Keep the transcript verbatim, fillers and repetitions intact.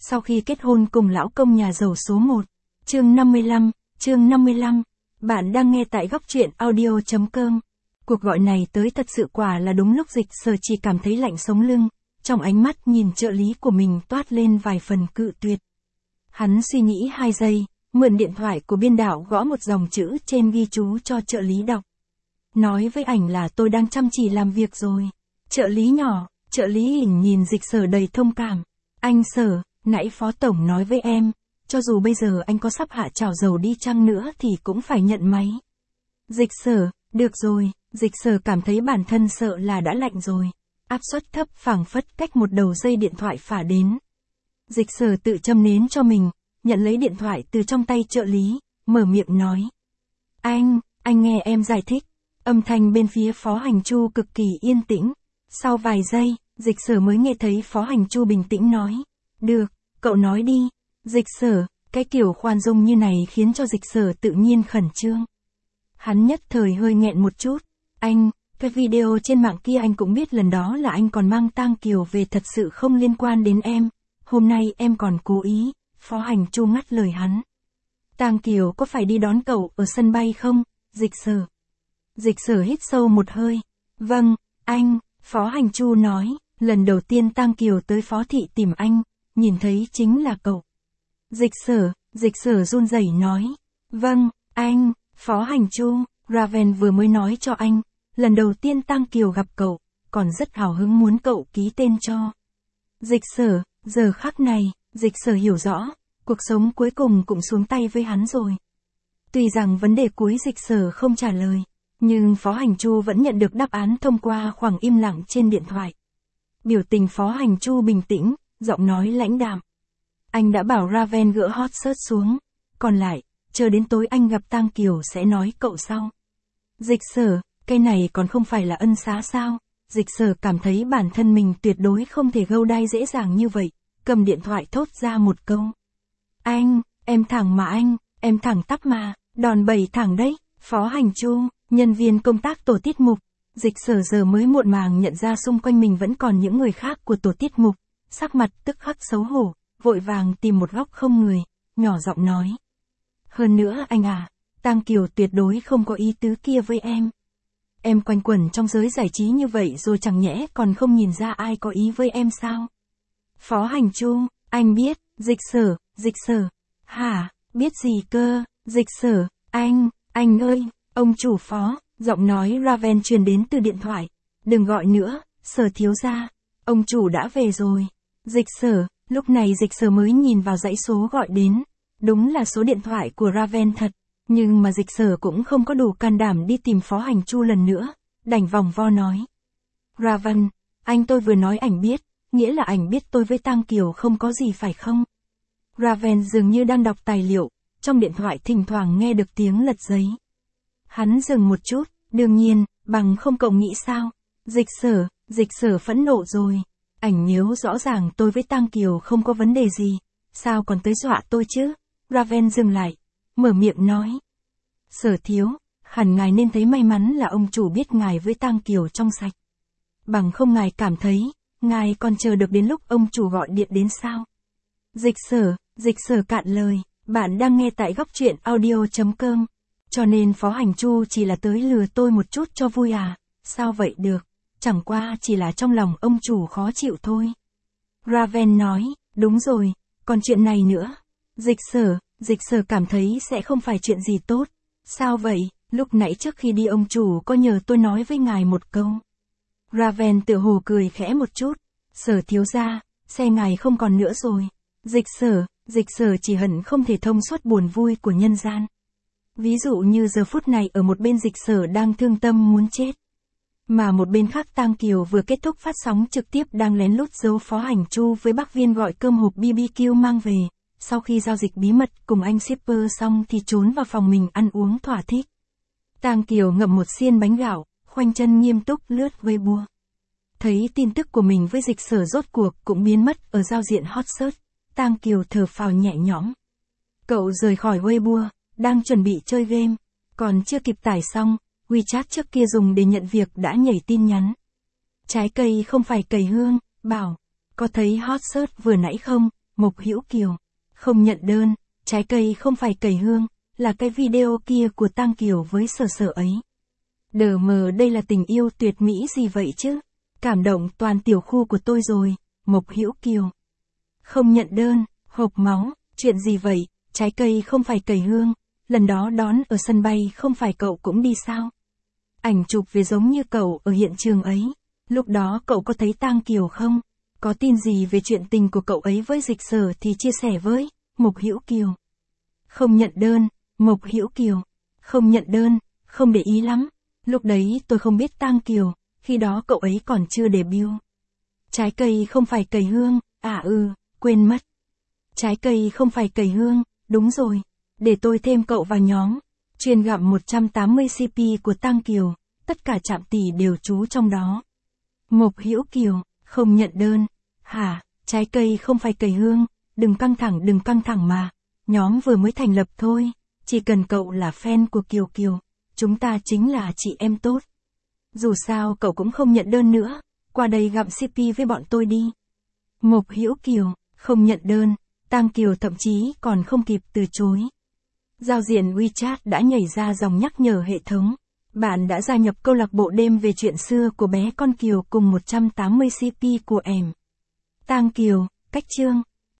sau khi kết hôn cùng lão công nhà giàu số một. Chương năm mươi lăm, chương năm mươi lăm. Bạn đang nghe tại góc truyện audio chấm com. Cuộc gọi này tới thật sự quả là đúng lúc Dịch Sở chỉ cảm thấy lạnh sống lưng, trong ánh mắt nhìn trợ lý của mình toát lên vài phần cự tuyệt. Hắn suy nghĩ hai giây, mượn điện thoại của biên đạo gõ một dòng chữ trên ghi chú cho trợ lý đọc. Nói với ảnh là tôi đang chăm chỉ làm việc rồi. Trợ lý nhỏ, trợ lý hình nhìn Dịch Sở đầy thông cảm. Anh Sở, nãy phó tổng nói với em, cho dù bây giờ anh có sắp hạ chảo dầu đi chăng nữa thì cũng phải nhận máy. Dịch Sở, được rồi, Dịch Sở cảm thấy bản thân sợ là đã lạnh rồi. Áp suất thấp phảng phất cách một đầu dây điện thoại phả đến. Dịch Sở tự châm nến cho mình, nhận lấy điện thoại từ trong tay trợ lý, mở miệng nói. Anh, anh nghe em giải thích. Âm thanh bên phía Phó Hành Chu cực kỳ yên tĩnh. Sau vài giây, Dịch Sở mới nghe thấy Phó Hành Chu bình tĩnh nói. Được, cậu nói đi. Dịch Sở, cái kiểu khoan dung như này khiến cho Dịch Sở tự nhiên khẩn trương. Hắn nhất thời hơi nghẹn một chút. Anh, cái video trên mạng kia anh cũng biết lần đó là anh còn mang tang kiều về, thật sự không liên quan đến em. Hôm nay em còn cố ý. Phó Hành Chu ngắt lời hắn. Tang kiều có phải đi đón cậu ở sân bay không? Dịch Sở. Dịch Sở hít sâu một hơi. Vâng, anh, Phó Hành Chu nói, lần đầu tiên tang kiều tới Phó thị tìm anh, nhìn thấy chính là cậu. Dịch Sở, Dịch Sở run rẩy nói. Vâng, anh, Phó Hành Chu, Raven vừa mới nói cho anh, lần đầu tiên tang kiều gặp cậu, còn rất hào hứng muốn cậu ký tên cho. Dịch Sở, giờ khắc này, Dịch Sở hiểu rõ, cuộc sống cuối cùng cũng xuống tay với hắn rồi. Tuy rằng vấn đề cuối Dịch Sở không trả lời, nhưng Phó Hành Chu vẫn nhận được đáp án thông qua khoảng im lặng trên điện thoại. Biểu tình Phó Hành Chu bình tĩnh, giọng nói lãnh đạm. Anh đã bảo Raven gỡ hot search xuống, còn lại, chờ đến tối anh gặp tang kiều sẽ nói cậu sau. Dịch Sở, cái này còn không phải là ân xá sao? Dịch Sở cảm thấy bản thân mình tuyệt đối không thể gâu đai dễ dàng như vậy, cầm điện thoại thốt ra một câu. Anh, em thẳng mà anh, em thẳng tắp mà, đòn bẩy thẳng đấy. Phó Hành Chu, nhân viên công tác tổ tiết mục. Dịch Sở giờ mới muộn màng nhận ra xung quanh mình vẫn còn những người khác của tổ tiết mục, sắc mặt tức khắc xấu hổ, vội vàng tìm một góc không người, nhỏ giọng nói. Hơn nữa anh à, tang kiều tuyệt đối không có ý tứ kia với em. Em quanh quẩn trong giới giải trí như vậy rồi chẳng nhẽ còn không nhìn ra ai có ý với em sao? Phó Hành Chu, anh biết. Dịch Sở, Dịch Sở. Hả, biết gì cơ? Dịch Sở, anh, anh ơi, ông chủ Phó, giọng nói Raven truyền đến từ điện thoại. Đừng gọi nữa, Sở thiếu gia, ông chủ đã về rồi. Dịch Sở, lúc này Dịch Sở mới nhìn vào dãy số gọi đến. Đúng là số điện thoại của Raven thật, nhưng mà Dịch Sở cũng không có đủ can đảm đi tìm Phó Hành Chu lần nữa, đành vòng vo nói. Raven, anh tôi vừa nói ảnh biết, nghĩa là ảnh biết tôi với tang kiều không có gì phải không? Raven dường như đang đọc tài liệu, trong điện thoại thỉnh thoảng nghe được tiếng lật giấy. Hắn dừng một chút, đương nhiên, bằng không cậu nghĩ sao? Dịch Sở, Dịch Sở phẫn nộ rồi. Ảnh nhớ rõ ràng tôi với tang kiều không có vấn đề gì, sao còn tới dọa tôi chứ? Raven dừng lại, mở miệng nói. Sở thiếu, hẳn ngài nên thấy may mắn là ông chủ biết ngài với tang kiều trong sạch. Bằng không ngài cảm thấy, ngài còn chờ được đến lúc ông chủ gọi điện đến sao? Dịch Sở, Dịch Sở cạn lời, bạn đang nghe tại góc truyện audio chấm com. Cho nên Phó Hành Chu chỉ là tới lừa tôi một chút cho vui à? Sao vậy được? Chẳng qua chỉ là trong lòng ông chủ khó chịu thôi. Raven nói, đúng rồi, còn chuyện này nữa. Dịch Sở, Dịch Sở cảm thấy sẽ không phải chuyện gì tốt. Sao vậy? Lúc nãy trước khi đi ông chủ có nhờ tôi nói với ngài một câu. Raven tựa hồ cười khẽ một chút. Sở thiếu gia, xe ngài không còn nữa rồi. Dịch Sở, Dịch Sở chỉ hận không thể thông suốt buồn vui của nhân gian. Ví dụ như giờ phút này ở một bên Dịch Sở đang thương tâm muốn chết. Mà một bên khác tang kiều vừa kết thúc phát sóng trực tiếp đang lén lút giấu Phó Hành Chu với bác viên gọi cơm hộp bê bê kiu mang về. Sau khi giao dịch bí mật cùng anh shipper xong thì trốn vào phòng mình ăn uống thỏa thích. Tang Kiều ngậm một xiên bánh gạo, khoanh chân nghiêm túc lướt Weibo. Thấy tin tức của mình với Dịch Sở rốt cuộc cũng biến mất ở giao diện hot search, Tang Kiều thở phào nhẹ nhõm. Cậu rời khỏi Weibo, đang chuẩn bị chơi game, còn chưa kịp tải xong, WeChat trước kia dùng để nhận việc đã nhảy tin nhắn. Trái cây không phải cầy hương, bảo, có thấy hot search vừa nãy không? Mộc Hữu Kiều. Không nhận đơn, trái cây không phải cầy hương, là cái video kia của Tang Kiều với Sở Sở ấy. Đờ mờ, đây là tình yêu tuyệt mỹ gì vậy chứ? Cảm động toàn tiểu khu của tôi rồi. Mộc Hữu Kiều. Không nhận đơn, hộp máu, chuyện gì vậy? Trái cây không phải cầy hương, lần đó đón ở sân bay không phải cậu cũng đi sao? Ảnh chụp về giống như cậu ở hiện trường ấy. Lúc đó cậu có thấy Tang Kiều không? Có tin gì về chuyện tình của cậu ấy với Dịch Sở thì chia sẻ với. Mộc Hữu Kiều. Không nhận đơn, Mộc Hữu Kiều. Không nhận đơn, không để ý lắm. Lúc đấy tôi không biết Tang Kiều, khi đó cậu ấy còn chưa debut. Trái cây không phải cầy hương, à ừ, quên mất. Trái cây không phải cầy hương, đúng rồi. Để tôi thêm cậu vào nhóm. Chuyên gặm một trăm tám mươi xê pê của Tang Kiều, tất cả trạm tỷ đều trú trong đó. Mộc Hữu Kiều. Không nhận đơn. Hả, trái cây không phải cầy hương, đừng căng thẳng đừng căng thẳng mà. Nhóm vừa mới thành lập thôi, chỉ cần cậu là fan của Kiều Kiều, chúng ta chính là chị em tốt. Dù sao cậu cũng không nhận đơn nữa, qua đây gặm xê pê với bọn tôi đi. Mộc Hữu Kiều. Không nhận đơn, Tang Kiều thậm chí còn không kịp từ chối. Giao diện WeChat đã nhảy ra dòng nhắc nhở hệ thống. Bạn đã gia nhập câu lạc bộ đêm về chuyện xưa của bé con Kiều cùng một trăm tám mươi xê pê của em. Tang Kiều, cách chương.